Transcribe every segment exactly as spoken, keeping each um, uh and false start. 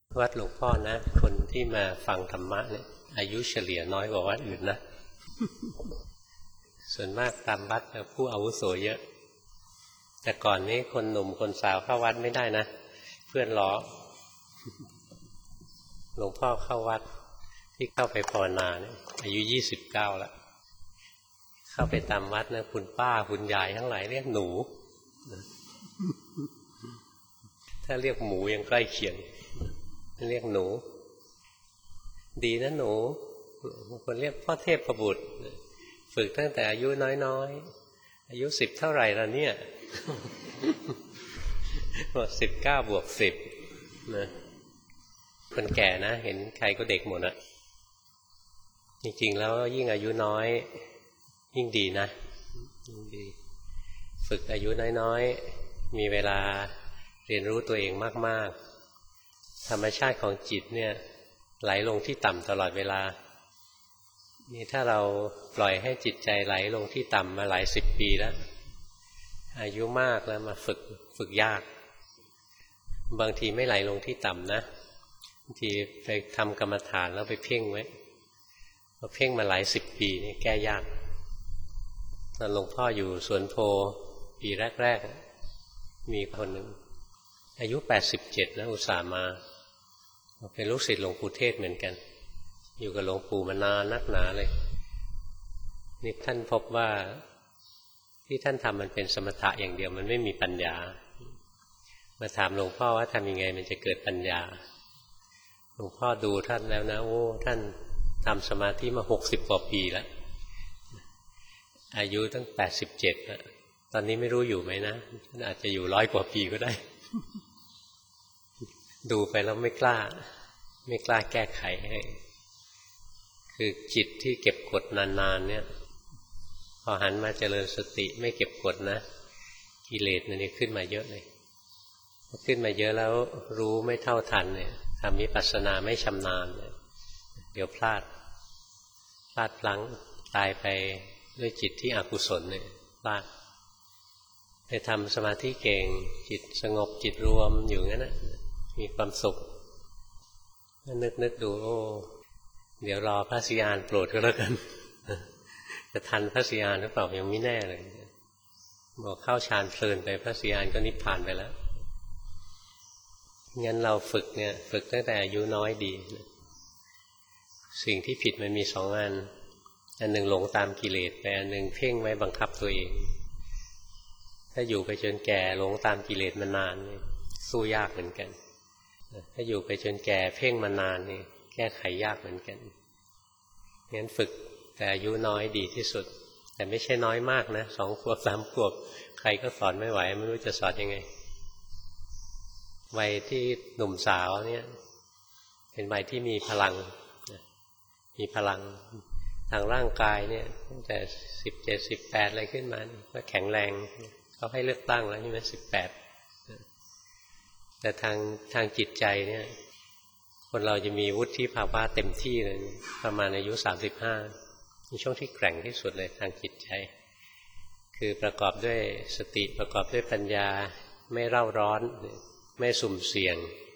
วัดหลวงพ่อนะคนที่มาฟังธรรมะเนี่ยอายุเฉลี่ยน้อยกว่าวัดอื่นนะ ส่วนมากตามวัดผู้อาวุโสเยอะแต่ก่อนนี้คนหนุ่มคนสาวเข้าวัดไม่ได้นะเพื่อนล้อ หลวงพ่อเข้าวัดที่เข้าไปภาวนาเนี่ยอายุยี่สิบเก้าแล้วเข้าไปตามวัดนะคุณป้าคุณยายทั้งหลายเรียกหนู ถ้าเรียกหมูยังใกล้เคียงเรียกหนูดีนะหนูบางคนเรียกพ่อเทพประบุตรฝึกตั้งแต่อายุน้อยๆอายุสิบเท่าไหร่แล้วเนี่ยบอกสิบเก้าบวกสิบนะคนแก่นะเห็นใครก็เด็กหมดอะจริงๆแล้วยิ่งอายุน้อยยิ่งดีนะยิ่งดีฝึกอายุน้อยๆมีเวลาเรียนรู้ตัวเองมากๆธรรมชาติของจิตเนี่ยไหลลงที่ต่ำตลอดเวลานี่ถ้าเราปล่อยให้จิตใจไหลลงที่ต่ำมาหลายสิบปีแล้วอายุมากแล้วมาฝึกฝึกยากบางทีไม่ไหลลงที่ต่ำนะบางทีไปทำกรรมฐานแล้วไปเพ่งไว้พอเพ่งมาหลายสิบปีนี่แก้ยากตอนหลวงพ่ออยู่สวนโพปีแรกๆมีคนหนึ่งอายุแปดสิบเจ็ดนะอุตส่าห์มาเป็นลูกศิษย์หลวงปู่เทศเหมือนกันอยู่กับหลวงปู่มานานนักหนาเลยนี่ท่านพบว่าที่ท่านทำมันเป็นสมถะอย่างเดียวมันไม่มีปัญญามาถามหลวงพ่อว่าทำยังไงมันจะเกิดปัญญาหลวงพ่อดูท่านแล้วนะโอ้ท่านทำสมาธิมาหกสิบกว่าปีแล้วอายุตั้งแปดสิบเจ็ดแล้วตอนนี้ไม่รู้อยู่ไหมนะท่านอาจจะอยู่ร้อยกว่าปีก็ได้ ดูไปแล้วไม่กล้าไม่กล้าแก้ไขให้คือจิตที่เก็บกดนานๆเนี่ยพอหันมาเจริญสติไม่เก็บกดนะกิเลสมันนี่ขึ้นมาเยอะเลยขึ้นมาเยอะแล้วรู้ไม่เท่าทันเนี่ยทำวิปัสสนาไม่ชำนาญเนี่ยเดี๋ยวพลาดพลาดพลั้งตายไปด้วยจิตที่อกุศลเนี่ยพลาดไปทำสมาธิเก่งจิตสงบจิตรวมอยู่งั้นนะมีความสุขนึกนึกดูโอ้เดี๋ยวรอพระศรีอานโปรดก็แล้วกันจะทันพระศรีอานหรือเปล่ายังไม่แน่เลยบอกเข้าฌานเพลินไปพระศรีอานก็นิพพานไปแล้วงั้นเราฝึกเนี่ยฝึกตั้งแต่อายุน้อยดีสิ่งที่ผิดมันมีสองอันอันหนึ่งหลงตามกิเลสไปอันหนึ่งเพ่งไว้บังคับตัวเองถ้าอยู่ไปจนแก่หลงตามกิเลสมานานสู้ยากเหมือนกันถ้าอยู่ไปจนแก่เพ่งมานานนี่แก้ไขยากเหมือนกันงั้นฝึกแต่อายุน้อยดีที่สุดแต่ไม่ใช่น้อยมากนะสองขวบสามขวบใครก็สอนไม่ไหวไม่รู้จะสอนยังไงวัยที่หนุ่มสาวเนี่ยเป็นวัยที่มีพลังมีพลังทางร่างกายเนี่ยตั้งแต่สิบเจ็ดสิบแปดอะไรขึ้นมาก็แข็งแรงเขาให้เลือกตั้งแล้วนี่มันสิบแปดแต่ทางทางจิตใจเนี่ยคนเราจะมีวุฒิภาวะเต็มที่เลยประมาณอายุสามสิบห้าในช่วงที่แกร่งที่สุดเลยทางจิตใจคือประกอบด้วยสติประกอบด้วยปัญญาไม่เร่าร้อนไม่สุ่มเสี่ยง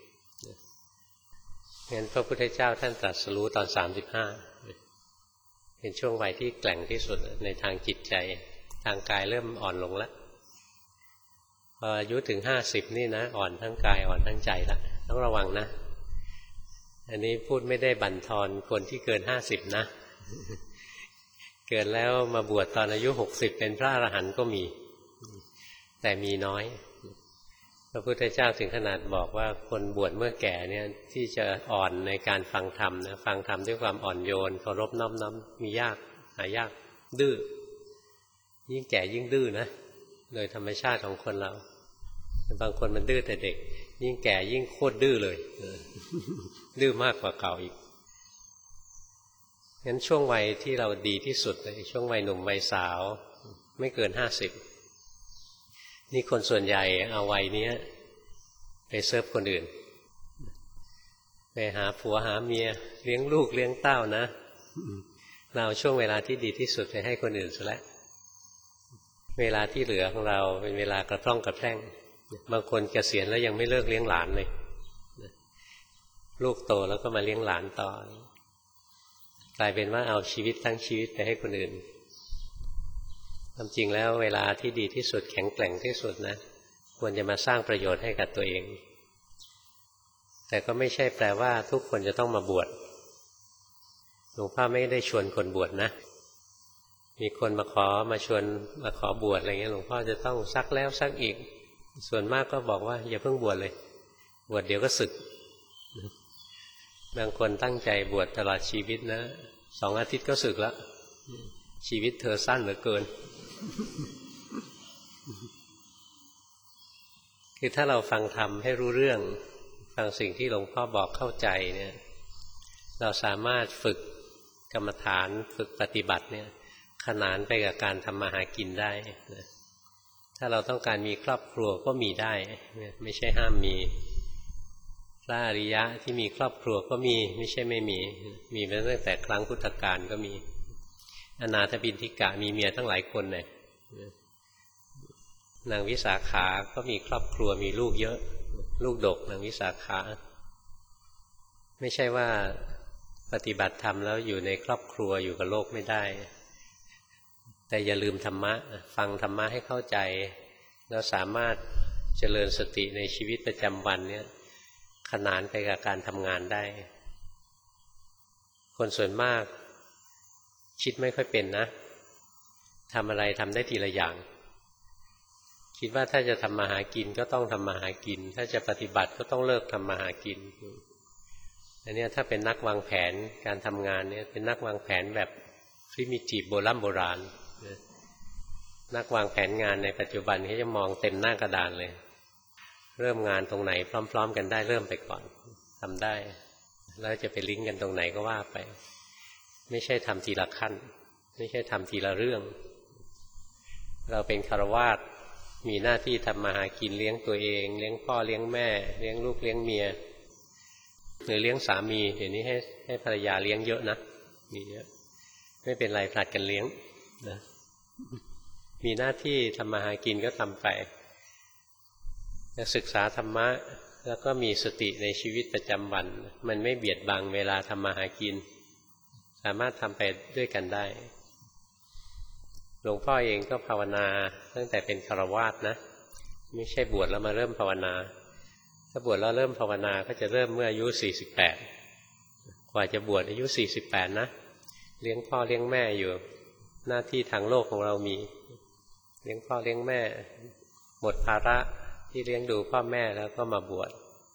งั้นพระพุทธเจ้าท่านตรัสรู้ตอนสามสิบห้าเป็นช่วงวัยที่แกร่งที่สุดในทางจิตใจทางกายเริ่มอ่อนลงแล้วพออายุถึงห้าสิบนี่นะอ่อนทั้งกายอ่อนทั้งใจแล้วต้องระวังนะอันนี้พูดไม่ได้บั่นทอนคนที่เกินห้าสิบนะเกินแล้วมาบวชตอนอายุหกสิบเป็นพระอรหันต์ก็มีแต่มีน้อยพระพุทธเจ้าถึงขนาดบอกว่าคนบวชเมื่อแก่เนี่ยที่จะอ่อนในการฟังธรรมนะฟังธรรมด้วยความอ่อนโยนเคารพน้อมน้อมมียากหายากดื้อยิ่งแก่ยิ่งดื้อนะโดยธรรมชาติของคนเราบางคนมันดื้อแต่เด็กยิ่งแก่ยิ่งโคตรดื้อเลยดื้อมากกว่าเก่าอีกงั้นช่วงวัยที่เราดีที่สุดเลยช่วงวัยหนุ่มวัยสาวไม่เกินห้าสิบนี่คนส่วนใหญ่เอาวัยนี้ไปเซิร์ฟคนอื่นไปหาผัวหาเมียเลี้ยงลูกเลี้ยงเต้านะเราช่วงเวลาที่ดีที่สุดไปให้คนอื่นซะแล้วเวลาที่เหลือของเราเป็นเวลากระพร่องกระแพร่งบางคนเกษียณแล้วยังไม่เลิกเลี้ยงหลานเลยลูกโตแล้วก็มาเลี้ยงหลานต่อกลายเป็นว่าเอาชีวิตทั้งชีวิตไปให้คนอื่นความจริงแล้วเวลาที่ดีที่สุดแข็งแกร่งที่สุดนะควรจะมาสร้างประโยชน์ให้กับตัวเองแต่ก็ไม่ใช่แปลว่าทุกคนจะต้องมาบวชหลวงพ่อไม่ได้ชวนคนบวชนะมีคนมาขอมาชวนมาขอบวชอะไรเงี้ยหลวงพ่อจะต้องซักแล้วซักอีกส่วนมากก็บอกว่าอย่าเพิ่งบวชเลยบวชเดี๋ยวก็สึกบางคนตั้งใจบวชตลอดชีวิตนะสองอาทิตย์ก็สึกแล้วชีวิตเธอสั้นเหลือเกินคือถ้าเราฟังธรรมให้รู้เรื่องฟังสิ่งที่หลวงพ่อบอกเข้าใจเนี่ยเราสามารถฝึกกรรมฐานฝึกปฏิบัติเนี่ยขนานไปกับการทำมาหากินได้นะถ้าเราต้องการมีครอบครัวก็มีได้ไม่ใช่ห้ามมีพระอริยะที่มีครอบครัวก็มีไม่ใช่ไม่มีมีมาตั้งแต่ครั้งพุทธกาลก็มีอนาถบิณฑิกะมีเมียตั้งหลายคนเลยนางวิสาขาก็มีครอบครัวมีลูกเยอะลูกดกนางวิสาขาไม่ใช่ว่าปฏิบัติธรรมแล้วอยู่ในครอบครัวอยู่กับโลกไม่ได้แต่อย่าลืมธรรมะฟังธรรมะให้เข้าใจแล้วสามารถเจริญสติในชีวิตประจำวันเนี่ยขนานไปกับการทำงานได้คนส่วนมากคิดไม่ค่อยเป็นนะทำอะไรทำได้ทีละอย่างคิดว่าถ้าจะทำมาหากินก็ต้องทำมาหากินถ้าจะปฏิบัติก็ต้องเลิกทำมาหากินอันนี้ถ้าเป็นนักวางแผนการทำงานเนี่ยเป็นนักวางแผนแบบพริมิทีฟโบราณโบราณนักวางแผนงานในปัจจุบันเขาจะมองเต็มหน้ากระดานเลยเริ่มงานตรงไหนพร้อมๆกันได้เริ่มไปก่อนทำได้แล้วจะไปลิงก์กันตรงไหนก็ว่าไปไม่ใช่ทำทีละขั้นไม่ใช่ทำทีละเรื่องเราเป็นฆราวาสมีหน้าที่ทำมาหากินเลี้ยงตัวเองเลี้ยงพ่อเลี้ยงแม่เลี้ยงลูกเลี้ยงเมียหรือเลี้ยงสามีเดี๋ยวนี้ให้ให้ภรรยาเลี้ยงเยอะนะมีเยอะไม่เป็นไรผลัดกันเลี้ยงนะมีหน้าที่ทำมาหากินก็ทำไปศึกษาธรรมะแล้วก็มีสติในชีวิตประจำวันมันไม่เบียดบังเวลาทำมาหากินสามารถทำไปด้วยกันได้หลวงพ่อเองก็ภาวนาตั้งแต่เป็นฆราวาสนะไม่ใช่บวชแล้วมาเริ่มภาวนาถ้าบวชแล้วเริ่มภาวนาก็จะเริ่มเมื่ออายุสี่สิบแปดกว่าจะบวชอายุสี่สิบแปดนะเลี้ยงพ่อเลี้ยงแม่อยู่หน้าที่ทางโลกของเรามีเลี้ยงพ่อเลี้ยงแม่หมดภาระที่เลี้ยงดูพ่อแม่แล้วก็มาบวช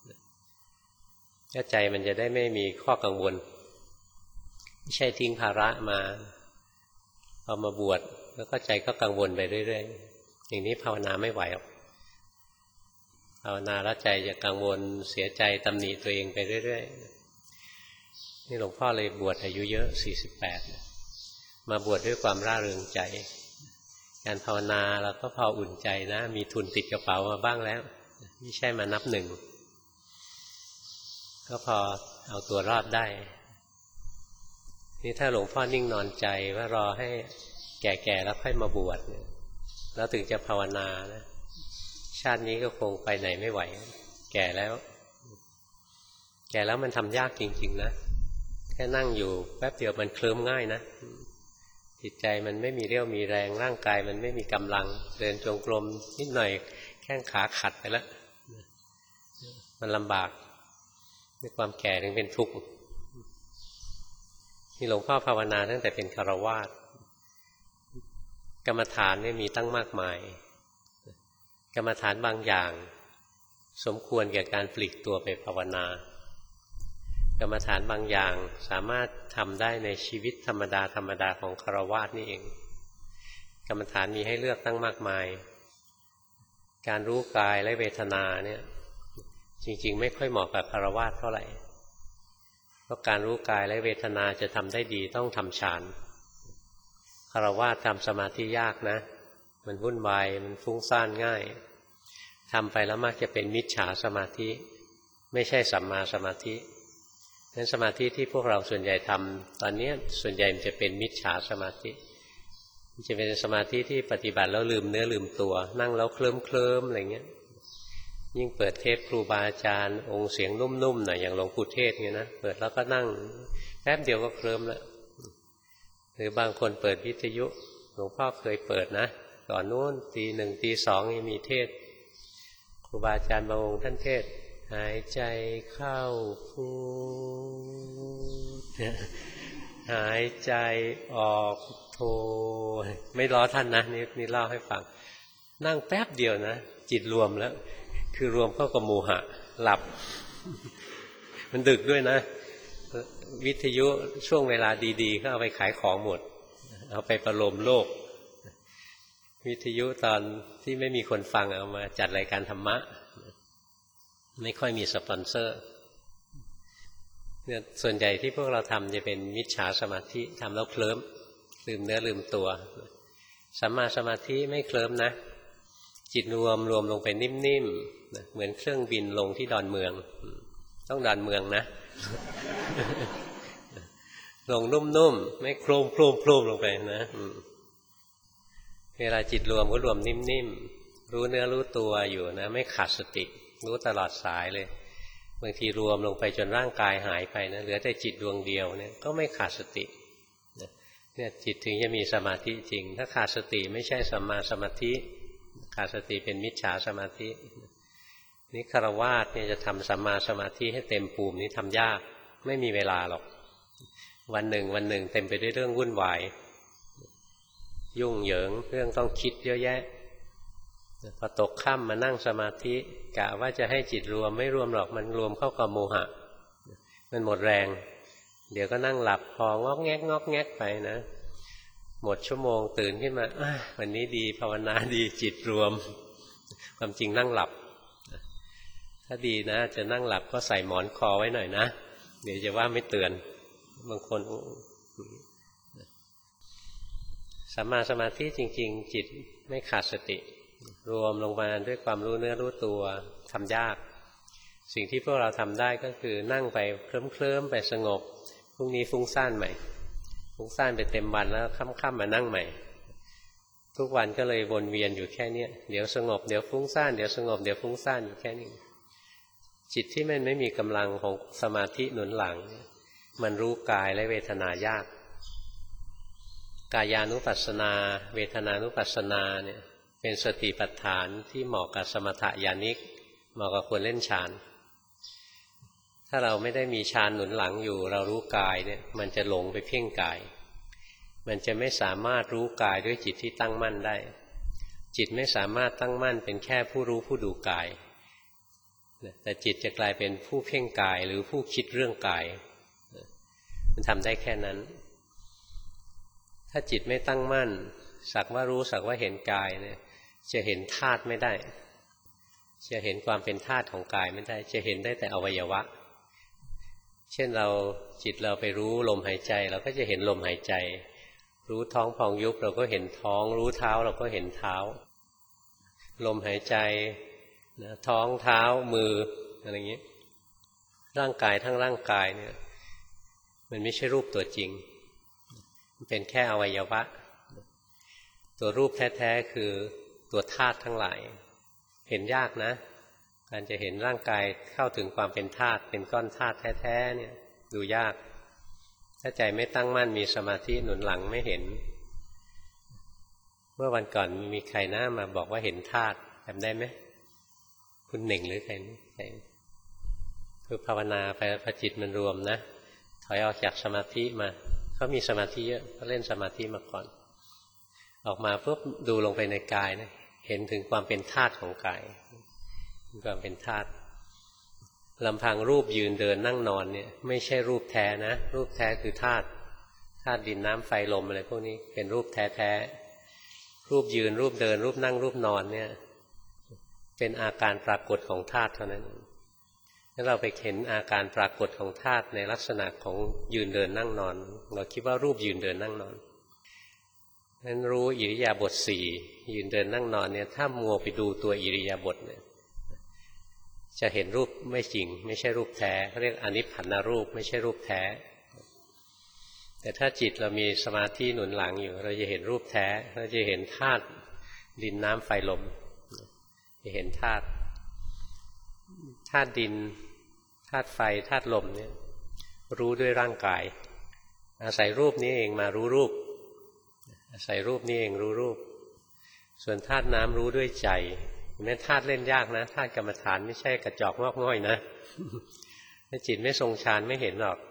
ใจมันจะได้ไม่มีข้อกังวลไม่ใช่ทิ้งภาระมาพอมาบวชแล้วก็ใจก็กังวลไปเรื่อยๆอย่างนี้ภาวนาไม่ไหวหรอกภาวนาแล้วใจจะกังวลเสียใจตำหนิตัวเองไปเรื่อยๆนี่หลวงพ่อเลยบวชอายุเยอะสี่สิบแปดมาบวชด้วยความร่าเริงใจการภาวนาเราก็พออุ่นใจนะมีทุนติดกระเป๋ามาบ้างแล้วไม่ใช่มานับหนึ่งก็พอเอาตัวรอดได้นี่ถ้าหลวงพ่อนิ่งนอนใจว่ารอให้แก่ๆแล้วค่อยมาบวชแล้วถึงจะภาวนานะชาตินี้ก็คงไปไหนไม่ไหวแก่แล้วแก่แล้วมันทำยากจริงๆนะแค่นั่งอยู่แป๊บเดียวมันเคลิ้มง่ายนะจิตใจมันไม่มีเรี่ยวมีแรงร่างกายมันไม่มีกำลังเดินจงกรมนิดหน่อยแข้งขาขัดไปแล้วมันลำบากในความแก่ถึงเป็นทุกข์นี่หลวงพ่อภาวนาตั้งแต่เป็นฆราวาสกรรมฐานเนี่ยมีตั้งมากมายกรรมฐานบางอย่างสมควรแก่การปลีกตัวไปภาวนากรรมฐานบางอย่างสามารถทำได้ในชีวิตธรรมดาธรรมดาของฆราวาสนี่เองกรรมฐานมีให้เลือกตั้งมากมายการรู้กายและเวทนาเนี่ยจริงๆไม่ค่อยเหมาะกับฆราวาสเท่าไหร่เพราะการรู้กายและเวทนาจะทำได้ดีต้องทำฌานฆราวาสทำสมาธิยากนะมันวุ่นวายมันฟุ้งซ่านง่ายทำไปแล้วมักจะเป็นมิจฉาสมาธิไม่ใช่สัมมาสมาธินั้นสมาธิที่พวกเราส่วนใหญ่ทำตอนนี้ส่วนใหญ่มันจะเป็นมิจฉาสมาธิมันจะเป็นสมาธิที่ปฏิบัติแล้วลืมเนื้อลืมตัวนั่งแล้วเคลิ้มเคลิ้มอะไรเงี้ยยิ่งเปิดเทปครูบาอาจารย์องค์เสียงนุ่มๆหน่อยอย่างหลวงปู่เทศเนี่ยนะเปิดแล้วก็นั่งแป๊บเดียวก็เคลิ้มแล้วหรือบางคนเปิดวิทยุหลวงพ่อเคยเปิดนะก่อนนู้นตีหนึ่งตีสองยังมีเทศครูบาอาจารย์บางองค์ท่านเทศหายใจเข้าพูดหายใจออกโทไม่ล้อท่านนะนี่นี่เล่าให้ฟังนั่งแป๊บเดียวนะจิตรวมแล้วคือรวมเข้ากับโมหะหลับมันดึกด้วยนะวิทยุช่วงเวลาดีๆก็เอาไปขายของหมดเอาไปประโลมโลกวิทยุตอนที่ไม่มีคนฟังเอามาจัดรายการธรรมะไม่ค่อยมีสปอนเซอร์เนี่ยส่วนใหญ่ที่พวกเราทำจะเป็นมิจฉาสมาธิทำแล้วเคลิ้มลืมเนื้อลืมตัวสัมมาสมาธิไม่เคลิ้มนะจิตรวมรวมลงไปนิ่มๆเหมือนเครื่องบินลงที่ดอนเมืองต้องดอนเมืองนะ ลงนุ่มๆไม่โครมโครมโครมลงไปนะเวลาจิตรวมก็รวมนิ่มๆรู้เนื้อรู้ตัวอยู่นะไม่ขาดสติรู้ตลอดสายเลยบางทีรวมลงไปจนร่างกายหายไปนะเหลือแต่จิตดวงเดียวเนี่ยก็ไม่ขาดสติเนี่ยจิตถึงจะมีสมาธิจริงถ้าขาดสติไม่ใช่สัมมาสมาธิขาดสติเป็นมิจฉาสมาธินี่ฆราวาสเนี่ยจะทำสัมมาสมาธิให้เต็มภูมินี่ทำยากไม่มีเวลาหรอกวันหนึ่งวันหนึ่งเต็มไปด้วยเรื่องวุ่นวายยุ่งเหยิงเรื่องต้องคิดเยอะแยะพอตกค่ำมานั่งสมาธิกะว่าจะให้จิตรวมไม่รวมหรอกมันรวมเข้ากับโมหะมันหมดแรงเดี๋ยวก็นั่งหลับพองอกแงกงอกแงกไปนะหมดชั่วโมงตื่นขึ้นมาวันนี้ดีภาวนาดีจิตรวมความจริงนั่งหลับถ้าดีนะจะนั่งหลับก็ใส่หมอนคอไว้หน่อยนะเดี๋ยวจะว่าไม่เตือนบางคนสัมมาสมาธิจริงๆจิตไม่ขาดสติรวมลงมาด้วยความรู้เนื้อรู้ตัวทำยากสิ่งที่พวกเราทำได้ก็คือนั่งไปเคลิ้มๆไปสงบพรุ่งนี้ฟุ้งซ่านใหม่ฟุ้งซ่านไปเต็มวันแล้วค่ำๆมานั่งใหม่ทุกวันก็เลยวนเวียนอยู่แค่นี้เดี๋ยวสงบเดี๋ยวฟุ้งซ่านเดี๋ยวสงบเดี๋ยวฟุ้งซ่านอยู่แค่นี้จิตที่มันไม่มีกำลังของสมาธิหนุนหลังมันรู้กายและเวทนายากกายานุปัสสนาเวทนานุปัสสนาเนี่ยเป็นสติปัฏฐานที่เหมาะกับสมถะญาณิกเหมาะกับคนเล่นฌานถ้าเราไม่ได้มีฌานหนุนหลังอยู่เรารู้กายเนี่ยมันจะหลงไปเพ่งกายมันจะไม่สามารถรู้กายด้วยจิตที่ตั้งมั่นได้จิตไม่สามารถตั้งมั่นเป็นแค่ผู้รู้ผู้ดูกายแต่จิตจะกลายเป็นผู้เพ่งกายหรือผู้คิดเรื่องกายมันทำได้แค่นั้นถ้าจิตไม่ตั้งมั่นสักว่ารู้สักว่าเห็นกายเนี่ยจะเห็นธาตุไม่ได้จะเห็นความเป็นธาตุของกายไม่ได้จะเห็นได้แต่อวัยวะเช่นเราจิตเราไปรู้ลมหายใจเราก็จะเห็นลมหายใจรู้ท้องพองยุบเราก็เห็นท้องรู้เท้าเราก็เห็นเท้าลมหายใจนะท้องเท้ามืออะไรอย่างนี้ร่างกายทั้งร่างกายเนี่ยมันไม่ใช่รูปตัวจริงมันเป็นแค่อวัยวะตัวรูปแท้ๆคือตัวธาตุทั้งหลายเห็นยากนะการจะเห็นร่างกายเข้าถึงความเป็นธาตุเป็นก้อนธาตุแท้ๆเนี่ยดูยากถ้าใจไม่ตั้งมั่นมีสมาธิหนุนหลังไม่เห็นเมื่อวันก่อนมีใครหน้ามาบอกว่าเห็นธาตุจำได้ไหมคุณหนึ่งหรือใครใครคือภาวนาไปพอจิตมันรวมนะถอยออกจากสมาธิมาเขามีสมาธิเยอะเขาเล่นสมาธิมาก่อนออกมาปุ๊บดูลงไปในกายนะเห็นถึงความเป็นธาตุของกายความเป็นธาตุลำพังรูปยืนเดินนั่งนอนเนี่ยไม่ใช่รูปแท้นะรูปแท้คือธาตุธาตุดินน้ำไฟลมอะไรพวกนี้เป็นรูปแท้ๆรูปยืนรูปเดินรูปนั่งรูปนอนเนี่ยเป็นอาการปรากฏของธาตุเท่านั้นถ้าเราไปเห็นอาการปรากฏของธาตุในลักษณะของยืนเดินนั่งนอนเราคิดว่ารูปยืนเดินนั่งนอนนั้นรู้อิริยาบถสี่ยืนเดินนั่งนอนเนี่ยถ้ามัวไปดูตัวอิริยาบถเนี่ยจะเห็นรูปไม่จริงไม่ใช่รูปแท้เขาเรียกอนิพพานรูปไม่ใช่รูปแท้แต่ถ้าจิตเรามีสมาธิหนุนหลังอยู่เราจะเห็นรูปแท้เราจะเห็นธาตุดินน้ำไฟลมจะเห็นธาตุธาตุดินธาตุไฟธาตุลมเนี่ยรู้ด้วยร่างกายอาศัยรูปนี้เองมารู้รูปอาศัยรูปนี้เองรู้รูปส่วนธาตุน้ำรู้ด้วยใจแม้ธาตุเล่นยากนะธาตุกรรมฐานไม่ใช่กระจอกงอกง่อยนะถ้าจิตไม่ทรงฌานไม่เห็นหรอก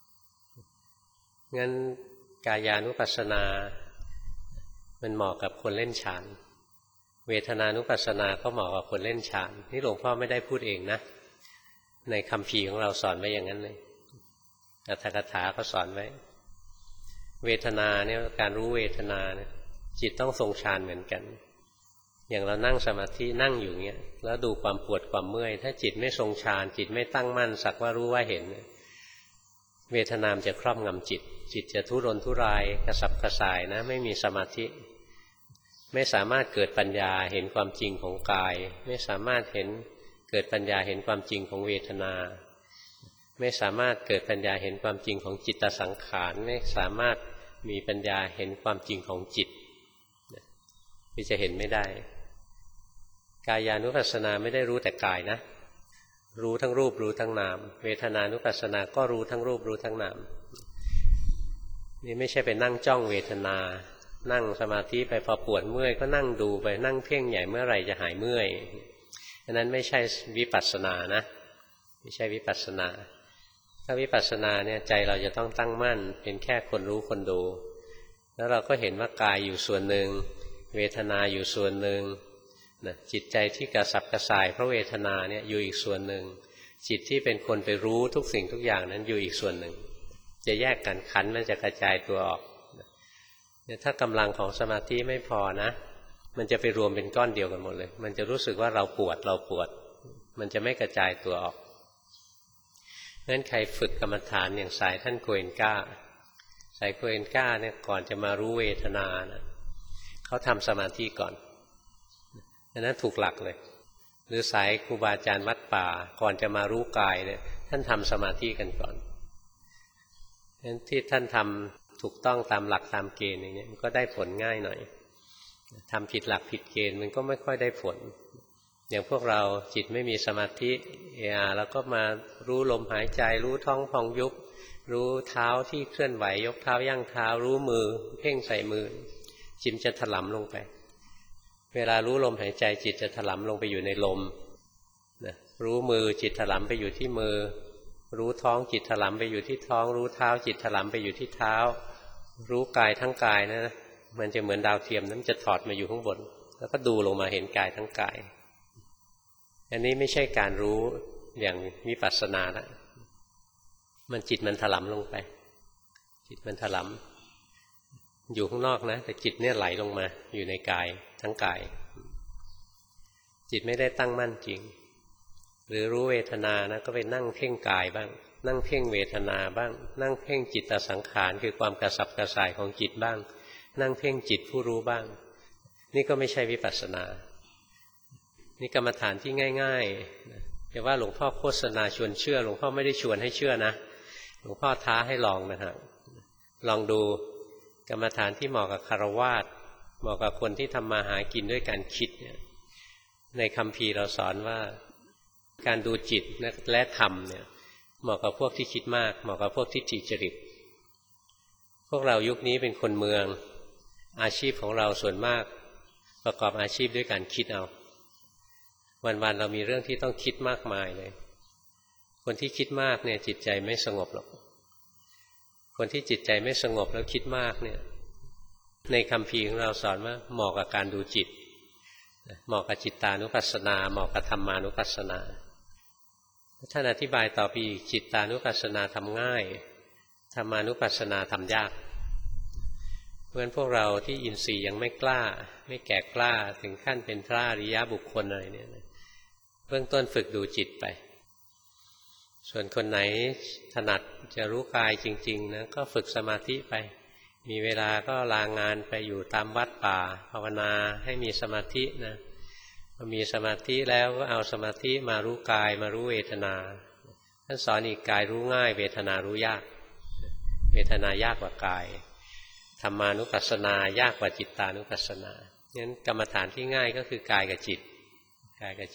งั้นกายานุปัสสนามันเหมาะกับคนเล่นฌานเวทนานุปัสสนาก็เหมาะกับคนเล่นฌานนี่หลวงพ่อไม่ได้พูดเองนะในคัมภีร์ของเราสอนไว้อย่างนั้นเลยอรรถกถาก็สอนไว้เวทนาเนี่ยการรู้เวทนาเนี่ยจิตต้องทรงฌานเหมือนกันอย่างเรานั่งสมาธินั่งอยู่เงี้ยแล้วดูความปวดความเมื่อยถ้าจิตไม่ทรงฌานจิตไม่ตั้งมั่นสักว่ารู้ว่าเห็นเวทนามจะครอบงำจิตจิตจะทุรนทุรายกระสับกระส่ายนะไม่มีสมาธิไม่สามารถเกิดปัญญาเห็นความจริงของกายไม่สามารถเห็นเกิดปัญญาเห็นความจริงของเวทนาไม่สามารถเกิดปัญญาเห็นความจริงของจิตตสังขารไม่สามารถมีปัญญาเห็นความจริงของจิตที่จะเห็นไม่ได้กายานุปัสสนาไม่ได้รู้แต่กายนะรู้ทั้งรูปรู้ทั้งนามเวทนานุปัสสนาก็รู้ทั้งรูปรู้ทั้งนามนี่ไม่ใช่ไปนั่งจ้องเวทนานั่งสมาธิไปพอปวดเมื่อยก็นั่งดูไปนั่งเพ่งใหญ่เมื่อไหร่จะหายเมื่อยอันนั้นไม่ใช่วิปัสสนานะไม่ใช่วิปัสสนาถ้าวิปัสสนาเนี่ยใจเราจะต้องตั้งมั่นเป็นแค่คนรู้คนดูแล้วเราก็เห็นว่ากายอยู่ส่วนหนึ่งเวทนาอยู่ส่วนหนึ่งนะจิตใจที่กระสับกระส่ายเพราะเวทนาเนี่ยอยู่อีกส่วนหนึ่งจิตที่เป็นคนไปรู้ทุกสิ่งทุกอย่างนั้นอยู่อีกส่วนหนึ่งจะแยกกันขันธ์มันจะกระจายตัวออกเนี่ยถ้ากำลังของสมาธิไม่พอนะมันจะไปรวมเป็นก้อนเดียวกันหมดเลยมันจะรู้สึกว่าเราปวดเราปวดมันจะไม่กระจายตัวออกงั้นใครฝึกกรรมฐานอย่างสายท่านโกเอนก้าสายโกเอนก้าเนี่ยก่อนจะมารู้เวทนานะเขาทำสมาธิก่อนอันนั้นถูกหลักเลยหรือสายครูบาอาจารย์วัดป่าก่อนจะมารู้กายเนี่ยท่านทำสมาธิกันก่อนงั้นที่ท่านทำถูกต้องตามหลักตามเกณฑ์อย่างนี้มันก็ได้ผลง่ายหน่อยทำผิดหลักผิดเกณฑ์มันก็ไม่ค่อยได้ผลอย่างพวกเราจิตไม่มีสมาธิเออาแล้วก็มารู้ลมหายใจรู้ท้องพองยุบรู้เท้าที่เคลื่อนไหวยกเท้าย่างเท้ารู้มือเพ่งใส่มือจิตจะถลำลงไปเวลารู้ลมหายใจจิตจะถลำลงไปอยู่ในลมนะรู้มือจิตถลำไปอยู่ที่มือรู้ท้องจิตถลำไปอยู่ที่ท้องรู้เท้าจิตถลำไปอยู่ที่เท้ารู้กายทั้งกายนะมันจะเหมือนดาวเทียมนั้นจะถอดมาอยู่ข้างบนแล้วก็ดูลงมาเห็นกายทั้งกายอันนี้ไม่ใช่การรู้อย่างวิปัสสนาละมันจิตมันถลำลงไปจิตมันถลำอยู่ข้างนอกนะแต่จิตเนี่ยไหลลงมาอยู่ในกายทั้งกายจิตไม่ได้ตั้งมั่นจริงหรือรู้เวทนานะก็ไปนั่งเพ่งกายบ้างนั่งเพ่งเวทนาบ้างนั่งเพ่งจิตตสังขารคือความกระสับกระส่ายของจิตบ้างนั่งเพ่งจิตผู้รู้บ้างนี่ก็ไม่ใช่วิปัสสนานี่กรรมฐานที่ง่ายๆแต่ว่าหลวงพ่อโฆษณาชวนเชื่อหลวงพ่อไม่ได้ชวนให้เชื่อนะหลวงพ่อท้าให้ลองนะฮะลองดูกรรมฐานที่เหมาะกับคฤหัสถ์เหมาะกับคนที่ทำมาหากินด้วยการคิดเนี่ยในคัมภีร์เราสอนว่าการดูจิตและธรรมเนี่ยเหมาะกับพวกที่คิดมากเหมาะกับพวกที่จิตจริตพวกเรายุคนี้เป็นคนเมืองอาชีพของเราส่วนมากประกอบอาชีพด้วยการคิดเอาวันๆเรามีเรื่องที่ต้องคิดมากมายเลยคนที่คิดมากเนี่ยจิตใจไม่สงบหรอกคนที่จิตใจไม่สงบแล้วคิดมากเนี่ยในคัมภีร์ของเราสอนว่าเหมาะกับการดูจิตเหมาะกับจิตตานุปัสสนาเหมาะกับธรรมานุปัสสนาท่านอธิบายต่อไปอีกจิตตานุปัสสนาทำง่ายธรรมานุปัสสนาทำยากเพราะฉะนั้นพวกเราที่อินทรีย์ยังไม่กล้าไม่แก่กล้าถึงขั้นเป็นพระอริยบุคคลอะไรเนี่ยเบื้องต้นฝึกดูจิตไปส่วนคนไหนถนัดจะรู้กายจริงๆนะก็ฝึกสมาธิไปมีเวลาก็ลางานไปอยู่ตามวัดป่าภาวนาให้มีสมาธินะพอมีสมาธิแล้วก็เอาสมาธิมารู้กายมารู้เวทนาท่านสอนอีกกายรู้ง่ายเวทนารู้ยากเวทนายากกว่ากายธรรมานุปัสสนายากกว่าจิตตานุปัสสนางั้นกรรมฐานที่ง่ายก็คือกายกับจิตกายกับจิต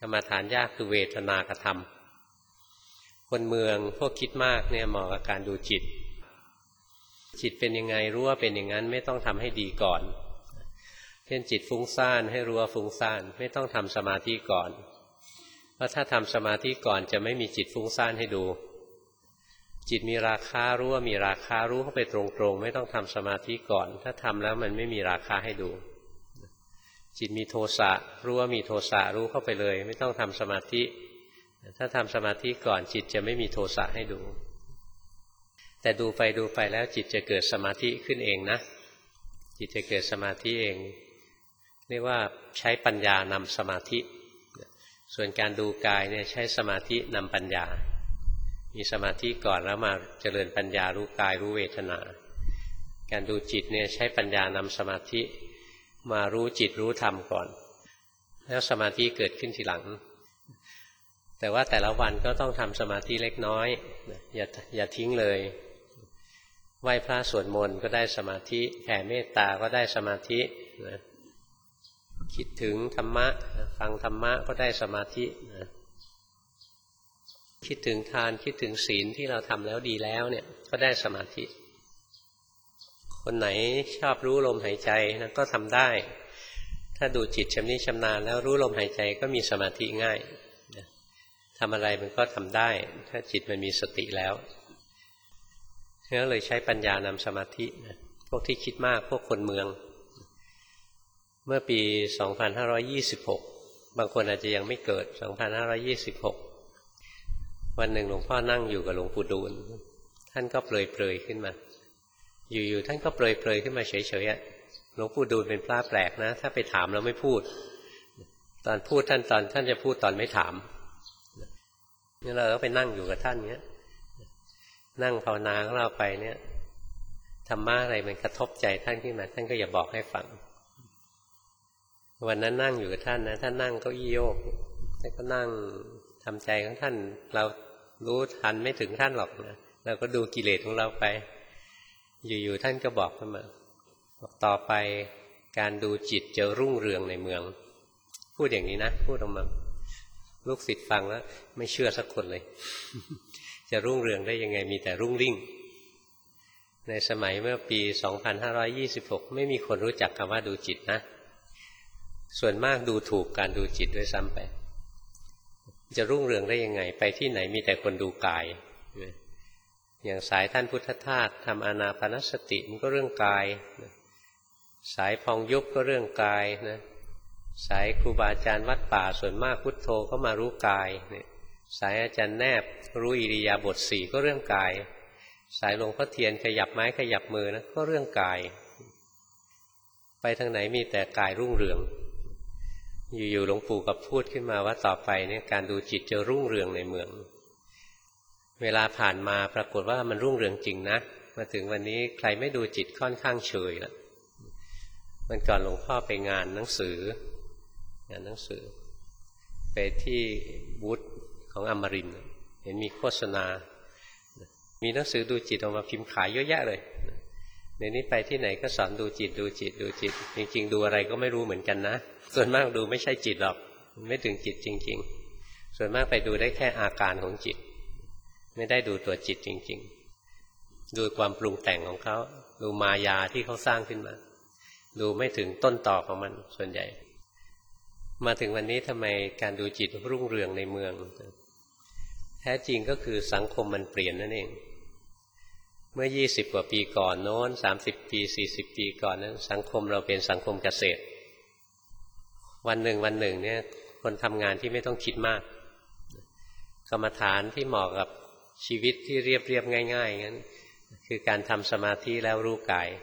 กรรมฐานยากคือเวทนากระทำคนเมืองพวกคิดมากเนี่ยเหมาะกับการดูจิตจิตเป็นยังไงรู้ว่าเป็นอย่างนั้นไม่ต้องทำให้ดีก่อนเช่นจิตฟุ้งซ่านให้รู้ว่าฟุ้งซ่านไม่ต้องทำสมาธิก่อนเพราะถ้าทำสมาธิก่อนจะไม่มีจิตฟุ้งซ่านให้ดูจิตมีราคะรู้ว่ามีราคะรู้เข้าไปตรงๆไม่ต้องทำสมาธิก่อนถ้าทำแล้วมันไม่มีราคะให้ดูจิตมีโทสะรู้ว่ามีโทสะรู้เข้าไปเลยไม่ต้องทำสมาธิถ้าทำสมาธิก่อนจิตจะไม่มีโทสะให้ดูแต่ดูไปดูไปแล้วจิตจะเกิดสมาธิขึ้นเองนะจิตจะเกิดสมาธิเองเรียกว่าใช้ปัญญานำสมาธิส่วนการดูกายเนี่ยใช้สมาธินำปัญญามีสมาธิก่อนแล้วมาเจริญปัญญารู้กายรู้เวทนาการดูจิตเนี่ยใช้ปัญญานำสมาธิมารู้จิตรู้ธรรมก่อนแล้วสมาธิเกิดขึ้นทีหลังแต่ว่าแต่ละวันก็ต้องทำสมาธิเล็กน้อยอย่าอย่าทิ้งเลยไหว้พระสวดมนต์ก็ได้สมาธิแผ่เมตตาก็ได้สมาธินะคิดถึงธรรมะฟังธรรมะก็ได้สมาธินะคิดถึงทานคิดถึงศีลที่เราทำแล้วดีแล้วเนี่ยก็ได้สมาธิคนไหนชอบรู้ลมหายใจนะก็ทำได้ถ้าดูจิตชำนิชำนาญแล้วรู้ลมหายใจก็มีสมาธิง่ายนะทำอะไรมันก็ทำได้ถ้าจิตมันมีสติแล้วก็เลยใช้ปัญญานำสมาธินะพวกที่คิดมากพวกคนเมืองเมื่อปีสองพันห้าร้อยยี่สิบหกบางคนอาจจะยังไม่เกิดสองพันห้าร้อยยี่สิบหกวันหนึ่งหลวงพ่อนั่งอยู่กับหลวงปู่ดูลท่านก็เปรยๆขึ้นมาอยู่ๆท่านก็เปรยๆขึ้นมาเฉยๆหลวงปู่ดูลเป็นพระแปลกนะถ้าไปถามแล้วไม่พูดตอนพูดท่านตอนท่านจะพูดตอนไม่ถามนี่เราก็ไปนั่งอยู่กับท่านเนี้ยนั่งภาวนาของเราไปเนี่ยธรรมะอะไรมันกระทบใจท่านขึ้นมาท่านก็อย่าบอกให้ฟังวันนั้นนั่งอยู่กับท่านนะท่านนั่งเก้าอี้โยกท่านก็นั่งทำใจของท่านเรารู้ทันไม่ถึงท่านหรอกนะเราก็ดูกิเลสของเราไปอยู่ๆท่านก็บอกขึ้นมาบอกต่อไปการดูจิตจะรุ่งเรืองในเมืองพูดอย่างนี้นะพูดออกมาลูกศิษย์ฟังแล้วไม่เชื่อสักคนเลยจะรุ่งเรืองได้ยังไงมีแต่รุ่งริ่งในสมัยเมื่อปีสองพันห้าร้อยยี่สิบหกไม่มีคนรู้จักคำว่าดูจิตนะส่วนมากดูถูกการดูจิตด้วยซ้ำไปจะรุ่งเรืองได้ยังไงไปที่ไหนมีแต่คนดูกายอย่างสายท่านพุทธทาสทำอานาปานสติมันก็เรื่องกายสายพองยุบก็เรื่องกายนะสายครูบาอาจารย์วัดป่าส่วนมากพุทโธก็มารู้กายเนี่ยสายอาจารย์แนบรู้อิริยาบถสี่ก็เรื่องกายสายหลวงพ่อเทียนขยับไม้ขยับมือนะก็เรื่องกายไปทางไหนมีแต่กายรุ่งเรืองอยู่ๆหลวงปู่ก็พูดขึ้นมาว่าต่อไปเนี่ยการดูจิตจะรุ่งเรืองในเมืองเวลาผ่านมาปรากฏว่ามันรุ่งเรืองจริงนะมาถึงวันนี้ใครไม่ดูจิตค่อนข้างเฉยแล้ววันก่อนหลวงพ่อไปงานหนังสืองานหนังสือไปที่บูธของอมรินทร์เห็นมีโฆษณามีหนังสือดูจิตออกมาพิมพ์ขายเยอะแยะเลยในนี้ไปที่ไหนก็สอนดูจิตดูจิตดูจิตจริงๆดูอะไรก็ไม่รู้เหมือนกันนะส่วนมากดูไม่ใช่จิตหรอกไม่ถึงจิตจริงๆส่วนมากไปดูได้แค่อาการของจิตไม่ได้ดูตัวจิตจริงๆดูความปรุงแต่งของเขาดูมายาที่เขาสร้างขึ้นมาดูไม่ถึงต้นตอของมันส่วนใหญ่มาถึงวันนี้ทำไมการดูจิตรุ่งเรืองในเมืองแท้จริงก็คือสังคมมันเปลี่ยนนั่นเองเมื่อยี่สิบกว่าปีก่อนโน้นสามสิบปีสี่สิบปีก่อนนั้นสังคมเราเป็นสังคมเกษตรวันหนึ่งวันหนึ่งเนี่ยคนทำงานที่ไม่ต้องคิดมากกรรมฐานที่เหมาะกับชีวิตที่เรียบเรียบง่ายๆงั้นคือการทำสมาธิแล้วรู้กาย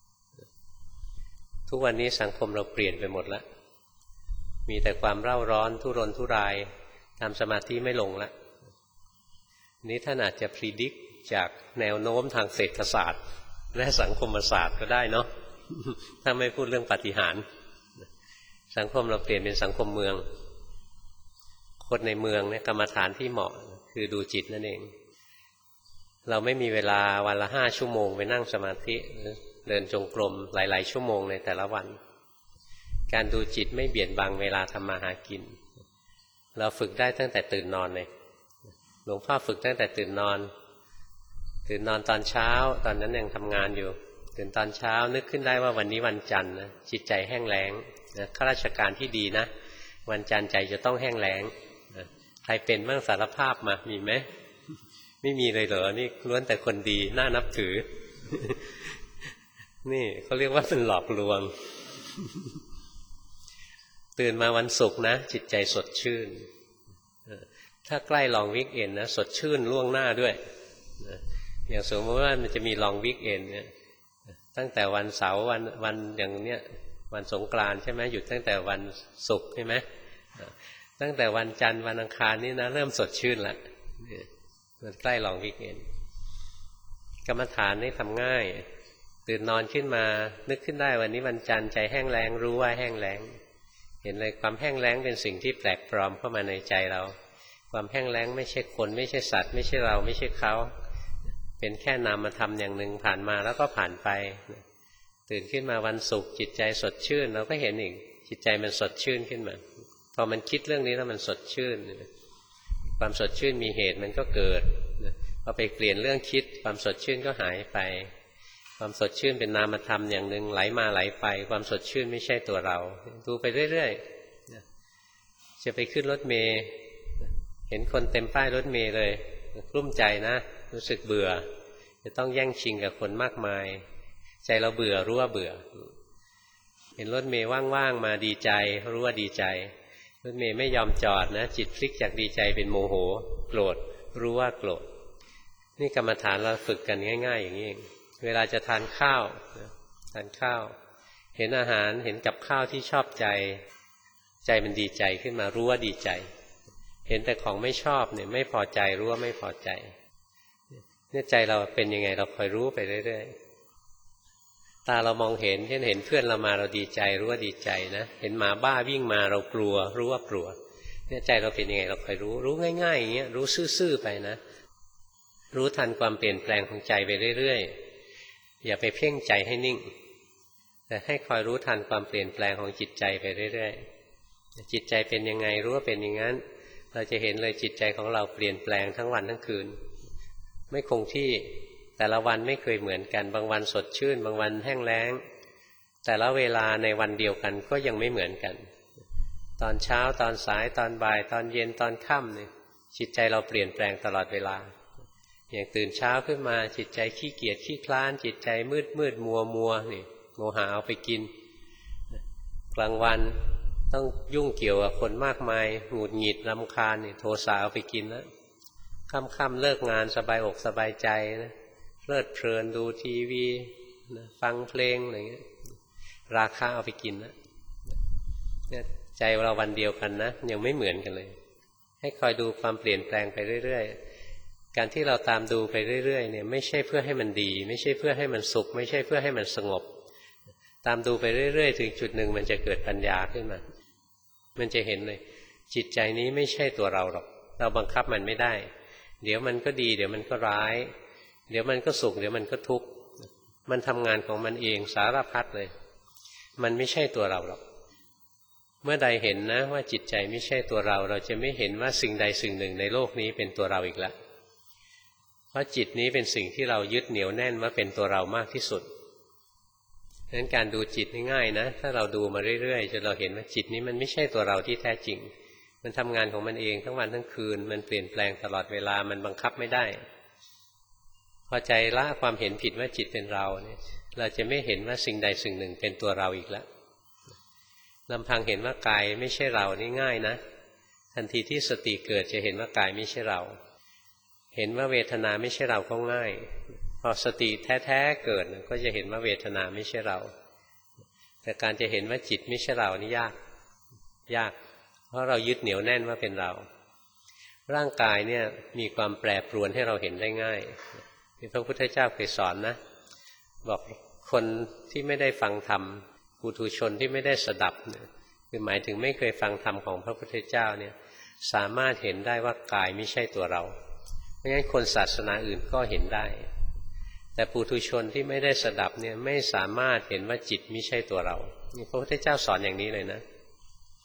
ทุกวันนี้สังคมเราเปลี่ยนไปหมดแล้วมีแต่ความเร่าร้อนทุรนทุรายทำสมาธิไม่ลงละนี้ท่านอาจจะพิจิตรจากแนวโน้มทางเศรษฐศาสตร์และสังคมศาสตร์ก็ได้เนาะถ้าไม่พูดเรื่องปาฏิหาริย์สังคมเราเปลี่ยนเป็นสังคมเมืองคนในเมืองเนี่ยกรรมฐานที่เหมาะคือดูจิตนั่นเองเราไม่มีเวลาวันละห้าชั่วโมงไปนั่งสมาธิเดินจงกรมหลายๆชั่วโมงในแต่ละวันการดูจิตไม่เบียดบังเวลาทำมาหากินเราฝึกได้ตั้งแต่ตื่นนอนเลยหลวงพ่อฝึกตั้งแต่ตื่นนอนตื่นนอนตอนเช้าตอนนั้นยังทำงานอยู่ตื่นตอนเช้านึกขึ้นได้ว่าวันนี้วันจันทร์นะจิตใจแห้งแล้งนะข้าราชการที่ดีนะวันจันทร์ใจจะต้องแห้งแล้งนะใครเป็นบ้างสารภาพมามีไหมไม่มีเลยเหรอนี่ล้วนแต่คนดีน่านับถือ นี่เขาเรียกว่าเป็นหลอกลวง ตื่นมาวันศุกร์นะจิตใจสดชื่นถ้าใกล้ลองวิกเอนนะสดชื่นล่วงหน้าด้วยอย่างสมมติว่ามันจะมีลองวิกเอนเนี่ยตั้งแต่วันเสาร์วันวันอย่างเนี้ยวันสงกรานต์ใช่ไหมหยุดตั้งแต่วันศุกร์ใช่ไหมตั้งแต่วันจันทร์วันอังคารนี่นะเริ่มสดชื่นแล้วมันใกล้ลองวิกเอนกรรมฐานนี่ทำง่ายตื่นนอนขึ้นมานึกขึ้นได้วันนี้วันจันทร์ใจแห้งแล้งรู้ว่าแห้งแล้งเห็นเลยความแห้งแล้งเป็นสิ่งที่แปลกปลอมเข้ามาในใจเราความแห้งแล้งไม่ใช่คนไม่ใช่สัตว์ไม่ใช่เราไม่ใช่เขาเป็นแค่นามธรรมอย่างหนึ่งผ่านมาแล้วก็ผ่านไปตื่นขึ้นมาวันศุกร์จิตใจสดชื่นเราก็เห็นอีกจิตใจมันสดชื่นขึ้นมาพอมันคิดเรื่องนี้แล้วมันสดชื่นความสดชื่นมีเหตุมันก็เกิดพอไปเปลี่ยนเรื่องคิดความสดชื่นก็หายไปความสดชื่นเป็นนามธรรมอย่างหนึ่งไหลมาไหลไปความสดชื่นไม่ใช่ตัวเราดูไปเรื่อยๆจะไปขึ้นรถเมล์เห็นคนเต็มป้ายรถเมล์เลยกลุ้มใจนะรู้สึกเบื่อจะต้องแย่งชิงกับคนมากมายใจเราเบื่อรู้ว่าเบื่อเห็นรถเมล์ว่างๆมาดีใจรู้ว่าดีใจรถเมล์ไม่ยอมจอดนะจิตพลิกจากดีใจเป็นโมโหโกรธรู้ว่าโกรธนี่กรรมฐานเราฝึกกันง่ายๆอย่างนี้เองเวลาจะทานข้าวทานข้าวเห็นอาหารเห็นกับข้าวที่ชอบใจใจมันดีใจขึ้นมารู้ว่าดีใจเห็นแต่ของไม่ชอบเนี่ยไม่พอใจรู้ว่าไม่พอใจเนี่ยใจเราเป็นยังไงเราคอยรู้ไปเรื่อยๆตาเรามองเห็นเช่นเห็นเพื่อนเรามาเราดีใจรู้ว่าดีใจนะเห็นหมาบ้าวิ่งมาเรากลัวรู้ว่ากลัวเนี่ยใจเราเป็นยังไงเราคอยรู้รู้ง่ายๆอย่างเงี้ยรู้ซื่อๆไปนะรู้ทันความเปลี่ยนแปลงของใจไปเรื่อยๆอย่าไปเพ่งใจให้นิ่งแต่ให้คอยรู้ทันความเปลี่ยนแปลงของจิตใจไปเรื่อยๆจิตใจเป็นยังไงรู้ว่าเป็นอย่างนั้นเราจะเห็นเลยจิตใจของเราเปลี่ยนแปลงทั้งวันทั้งคืนไม่คงที่แต่ละวันไม่เคยเหมือนกันบางวันสดชื่นบางวันแห้งแล้งแต่ละเวลาในวันเดียวกันก็ยังไม่เหมือนกันตอนเช้าตอนสายตอนบ่ายตอนเย็นตอนค่ำเนี่ยจิตใจเราเปลี่ยนแปลงตลอดเวลาอย่างตื่นเช้าขึ้นมาจิตใจขี้เกียจขี้คลานจิตใจมืดมืดมัวมัวนี่โมหะเอาไปกินกลางวันต้องยุ่งเกี่ยวกับคนมากมายหงุดหงิดรำคาญนี่โทสะเอาไปกินแล้วค่ำๆเลิกงานสบายอกสบายใจนะเพลิดเพลินดูทีวีนะฟังเพลงอะไรเงี้ยราคะเอาไปกินนะเนี่ยใจเราวันเดียวกันนะยังไม่เหมือนกันเลยให้คอยดูความเปลี่ยนแปลงไปเรื่อยๆการที่เราตามดูไปเรื่อยๆเนี่ยไม่ใช่เพื่อให้มันดีไม่ใช่เพื่อให้มันสุขไม่ใช่เพื่อให้มันสงบตามดูไปเรื่อยๆถึงจุดหนึ่งมันจะเกิดปัญญาขึ้นมามันจะเห็นเลยจิตใจนี้ไม่ใช่ตัวเราหรอกเราบังคับมันไม่ได้เดี๋ยวมันก็ดีเดี๋ยวมันก็ร้ายเดี๋ยวมันก็สุขเดี๋ยวมันก็ทุกข์มันทำงานของมันเองสารพัดเลยมันไม่ใช่ตัวเราหรอกเมื่อใดเห็นนะว่าจิตใจไม่ใช่ตัวเราเราจะไม่เห็นว่าสิ่งใดสิ่งหนึ่งในโลกนี้เป็นตัวเราอีกแล้วเพราะจิตนี้เป็นสิ่งที่เรายึดเหนียวแน่นว่าเป็นตัวเรามากที่สุดดังนั้นการดูจิตง่ายๆนะถ้าเราดูมาเรื่อยๆจนเราเห็นว่าจิตนี้มันไม่ใช่ตัวเราที่แท้จริงมันทำงานของมันเองทั้งวันทั้งคืนมันเปลี่ยนแปลงตลอดเวลามันบังคับไม่ได้พอใจละความเห็นผิดว่าจิตเป็นเราเนี่ยเราจะไม่เห็นว่าสิ่งใดสิ่งหนึ่งเป็นตัวเราอีกแล้วลำพังเห็นว่ากายไม่ใช่เรานี่ง่ายนะทันทีที่สติเกิดจะเห็นว่ากายไม่ใช่เราเห็นว่าเวทนาไม่ใช่เราก็ง่ายพอสติแท้ๆเกิดก็จะเห็นว่าเวทนาไม่ใช่เราแต่การจะเห็นว่าจิตไม่ใช่เรานี่ยากยากเพราะเรายึดเหนียวแน่นว่าเป็นเราร่างกายเนี่ยมีความแปรปรวนให้เราเห็นได้ง่ายที่พระพุทธเจ้าเคยสอนนะบอกคนที่ไม่ได้ฟังธรรมปุถุชนที่ไม่ได้สดับเนี่ยคือหมายถึงไม่เคยฟังธรรมของพระพุทธเจ้าเนี่ยสามารถเห็นได้ว่ากายไม่ใช่ตัวเราเพราะงั้นคนศาสนาอื่นก็เห็นได้แต่ปุถุชนที่ไม่ได้สดับเนี่ยไม่สามารถเห็นว่าจิตไม่ใช่ตัวเรานี่พระพุทธเจ้าสอนอย่างนี้เลยนะ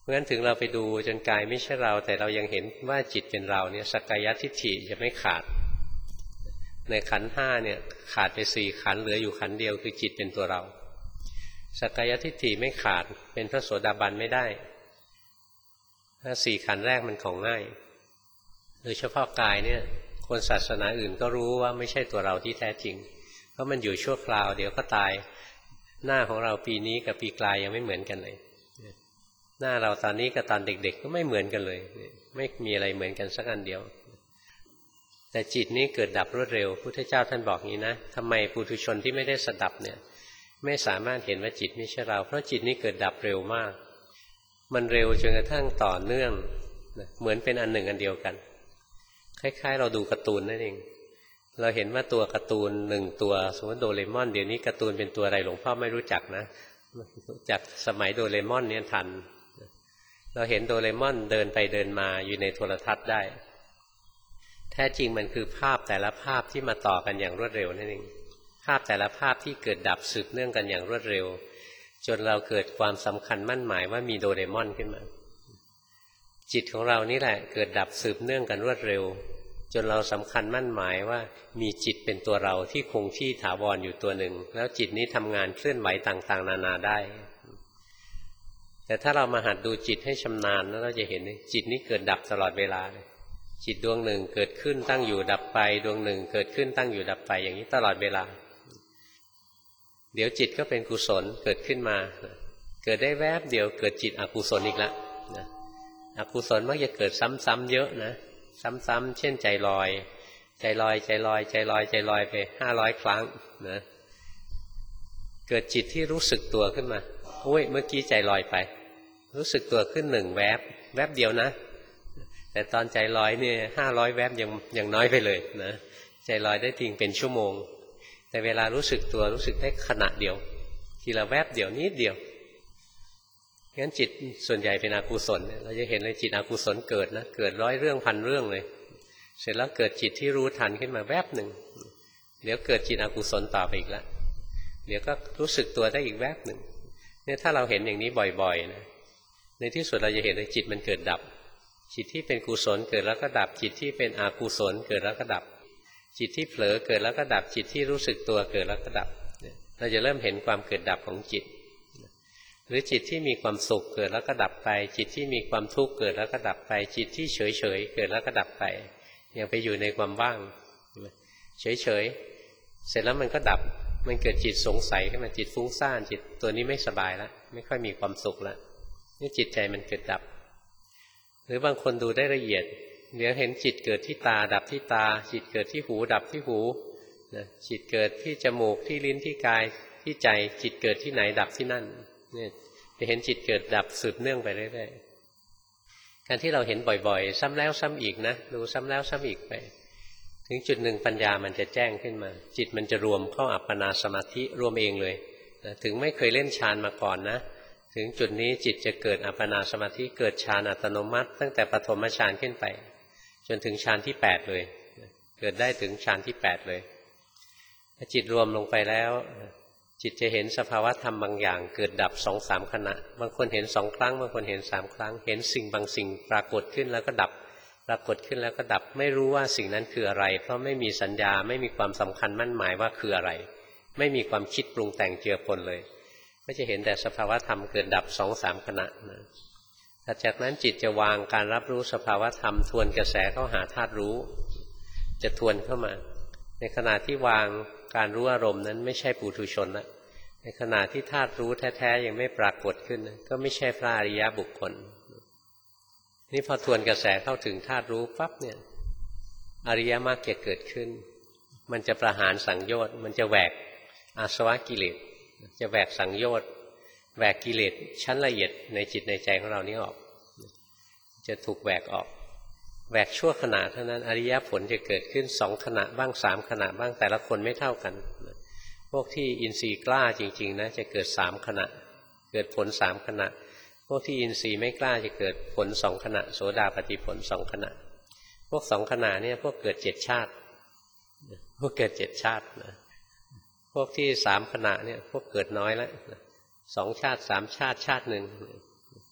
เพราะฉะนั้นถึงเราไปดูจนกายไม่ใช่เราแต่เรายังเห็นว่าจิตเป็นเราเนี่ยสักกายทิฏฐิจะไม่ขาดในขันธ์ห้าเนี่ยขาดไปสี่ขันธ์เหลืออยู่ขันธ์เดียวคือจิตเป็นตัวเราสักกายทิฏฐิไม่ขาดเป็นพระโสดาบันไม่ได้ถ้าสี่ขันธ์แรกมันของง่ายโดยเฉพาะกายเนี่ยคนศาสนาอื่นก็รู้ว่าไม่ใช่ตัวเราที่แท้จริงเพราะมันอยู่ชั่วคราวเดี๋ยวก็ตายหน้าของเราปีนี้กับปีกลายยังไม่เหมือนกันเลยหน้าเราตอนนี้กับตอนเด็กๆก็ไม่เหมือนกันเลยไม่มีอะไรเหมือนกันสักอันเดียวแต่จิตนี้เกิดดับรวดเร็วพุทธเจ้าท่านบอกงี้นะทำไมปุถุชนที่ไม่ได้สดับเนี่ยไม่สามารถเห็นว่าจิตไม่ใช่เราเพราะจิตนี้เกิดดับเร็วมากมันเร็วจนกระทั่งต่อเนื่องเหมือนเป็นอันหนึ่งอันเดียวกันคล้ายๆเราดูการ์ตูนนั่นเองเราเห็นว่าตัวการ์ตูนหนึ่งตัวสมมติโดเรมอนเดี๋ยวนี้การ์ตูนเป็นตัวอะไรหลวงพ่อไม่รู้จักนะจากสมัยโดเรมอนเนี่ยทันเราเห็นโดเรมอนเดินไปเดินมาอยู่ในโทรทัศน์ได้แท้จริงมันคือภาพแต่ละภาพที่มาต่อกันอย่างรวดเร็วนั่นเองภาพแต่ละภาพที่เกิดดับสืบเนื่องกันอย่างรวดเร็วจนเราเกิดความสำคัญมั่นหมายว่ามีโดเรมอนขึ้นมาจิตของเรานี่แหละเกิดดับสืบเนื่องกันรวดเร็วจนเราสำคัญมั่นหมายว่ามีจิตเป็นตัวเราที่คงที่ถาวรอยู่ตัวหนึ่งแล้วจิตนี้ทำงานเคลื่อนไหวต่างๆนานาได้แต่ถ้าเรามาหัดดูจิตให้ชำนาญแล้วเราจะเห็นจิตนี้เกิดดับตลอดเวลาเลยจิตดวงหนึ่งเกิดขึ้นตั้งอยู่ดับไปดวงหนึ่งเกิดขึ้นตั้งอยู่ดับไปอย่างนี้ตลอดเวลาเดี๋ยวจิตก็เป็นกุศลเกิดขึ้นมาเกิดได้แวบเดียวเกิดจิตอกุศลอีกแล้วนะอกุศลมักจะเกิดซ้ำๆเยอะนะซ้ำๆเช่นใจลอยใจลอยใจลอยใจลอยใจลอยไปห้าร้อยครั้งนะเกิดจิตที่รู้สึกตัวขึ้นมาโอ้ยเมื่อกี้ใจลอยไปรู้สึกตัวขึ้นหนึ่งแวบแวบเดียวนะแต่ตอนใจลอยเนี่ยห้าร้อยแวบยังยังน้อยไปเลยนะใจลอยได้ทิ้งเป็นชั่วโมงแต่เวลารู้สึกตัวรู้สึกได้ขณะเดียวทีละแวบเดียวนิดเดียวงั้นจิตส่วนใหญ่เป็นอกุศลเราจะเห็นเลยจิตอกุศลเกิดนะเกิดร้อยเรื่องพันเรื่องเลยเสร็จแล้วเกิดจิตที่รู้ทันขึ้นมาแวบหนึ่งเดี๋ยวเกิดจิตอกุศลต่อไปอีกแล้วเดี๋ยวก็รู้สึกตัวได้อีกแวบหนึ่งเนี่ยถ้าเราเห็นอย่างนี้บ่อยๆนะในที่สุดเราจะเห็นเลยจิตมันเกิดดับจิตที่เป็นกุศลเกิดแล้วก็ดับจิตที่เป็นอกุศลเกิดแล้วก็ดับจิตที่เผลอเกิดแล้วก็ดับจิตที่รู้สึกตัวเกิดแล้วก็ดับเราจะเริ่มเห็นความเกิดดับของจิตหรือจิตที่มีความสุขเกิดแล้วก็ดับไปจิตที่มีความทุกข์เกิดแล้วก็ดับไปจิตที่เฉยเฉยเกิดแล้วก็ดับไปอย่างไปอยู่ในความว่างเฉยเฉยเสร็จแล้วมันก็ดับมันเกิดจิตสงสัยขึ้นมาจิตฟุ้งซ่านจิตตัวนี้ไม่สบายแล้วไม่ค่อยมีความสุขแล้วนี่จิตใจมันเกิดดับหรือบางคนดูได้ละเอียดเดี๋ยวเห็นจิตเกิดที่ตาดับที่ตาจิตเกิดที่หูดับที่หูนะจิตเกิดที่จมูกที่ลิ้นที่กายที่ใจจิตเกิดที่ไหนดับที่นั่นเนี่ยจะเห็นจิตเกิดดับสืบเนื่องไปเรื่อยๆการที่เราเห็นบ่อยๆซ้ำแล้วซ้ำอีกนะดูซ้ำแล้วซ้ำอีกไปถึงจุดหนึ่งปัญญามันจะแจ้งขึ้นมาจิตมันจะรวมเข้าอัปปนาสมาธิรวมเองเลยนะถึงไม่เคยเล่นฌานมาก่อนนะถึงจุดนี้จิตจะเกิดอัปปนาสมาธิเกิดฌานอัตโนมัติตั้งแต่ปฐมฌานขึ้นไปจนถึงฌานที่แปดเลยเกิดได้ถึงฌานที่แปดเลยจิตรวมลงไปแล้วจิตจะเห็นสภาวะธรรมบางอย่างเกิดดับสองสามขณะบางคนเห็นสองครั้งบางคนเห็นสามครั้งเห็นสิ่งบางสิ่งปรากฏขึ้นแล้วก็ดับปรากฏขึ้นแล้วก็ดับไม่รู้ว่าสิ่งนั้นคืออะไรเพราะไม่มีสัญญาไม่มีความสำคัญมั่นหมายว่าคืออะไรไม่มีความคิดปรุงแต่งเจือปนเลยก็จะเห็นแต่สภาวะธรรมเกิดดับสองสามขณะนะแต่จากนั้นจิตจะวางการรับรู้สภาวะธรรมทวนกระแสเข้าหาธาตุรู้จะทวนเข้ามาในขณะที่วางการรู้อารมณ์นั้นไม่ใช่ปุถุชนละในขณะที่ธาตุรู้แท้ๆยังไม่ปรากฏขึ้นก็ไม่ใช่พระอริยบุคคลนี่พอทวนกระแสเข้าถึงธาตุรู้ปั๊บเนี่ยอริยมรรคจะเกิดขึ้นมันจะประหารสังโยชน์มันจะแหวกอาสวะกิเลสจะแหวกสังโยชน์แหวกกิเลสชั้นละเอียดในจิตในใจของเรานี้ออกจะถูกแหวกออกแหวกชั่วขณะเท่านั้นอริยผลจะเกิดขึ้นสองขณะบ้างสามขณะบ้างแต่ละคนไม่เท่ากันพวกที่อินทรีย์กล้าจริงๆนะจะเกิดสามขณะเกิดผลสามขณะพวกที่อินทรีย์ไม่กล้าจะเกิดผลสองขณะโสดาปัตติผลสองขณะพวกสองขณะเนี่ยพวกเกิดเจ็ดชาติพวกเกิดเจ็ดชาตินะพวกที่สามขณะเนี่ยพวกเกิดน้อยแล้วสองชาติสามชาติชาติหนึ่ง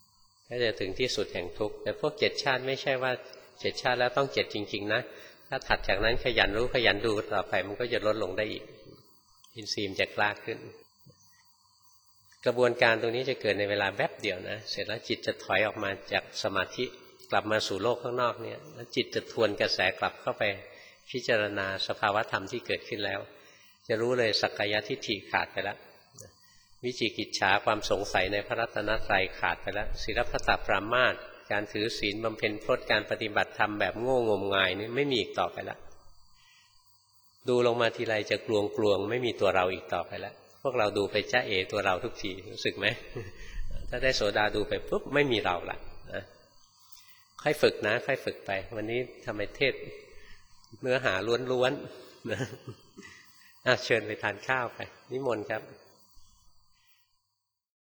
ก็จะถึงที่สุดแห่งทุกข์แต่พวกเจ็ดชาติไม่ใช่ว่าเจ็ดชาติแล้วต้องเจ็ดจริงๆนะถ้าถัดจากนั้นขยันรู้ขยันดูต่อไปมันก็จะลดลงได้อีกอินทรีย์จะกล้าขึ้นกระบวนการตรงนี้จะเกิดในเวลาแวบเดียวนะเสร็จแล้วจิตจะถอยออกมาจากสมาธิกลับมาสู่โลกข้างนอกเนี่ยแล้วจิตจะทวนกระแสกลับเข้าไปพิจารณาสภาวธรรมที่เกิดขึ้นแล้วจะรู้เลยสักกายทิฏฐิขาดไปแล้ววิจิกิจฉาความสงสัยในพระรัตนตรัยขาดไปแล้วศีลพัตตปรามาสการถือศีลบำเพ็ญพรตการปฏิบัติธรรมแบบโง่งมงายนี่ไม่มีอีกต่อไปแล้วดูลงมาทีไรจะกลวงกลวงไม่มีตัวเราอีกต่อไปแล้วพวกเราดูไปจ้าเอตัวเราทุกทีรู้สึกไหม ถ้าได้โสดาดูไปปุ๊บไม่มีเราละนะค่อยฝึกนะค่อยฝึกไปวันนี้ทำไมเทศเนื้อหาล้วนๆนะเชิญไปทานข้าวไปนิมนต์ครับ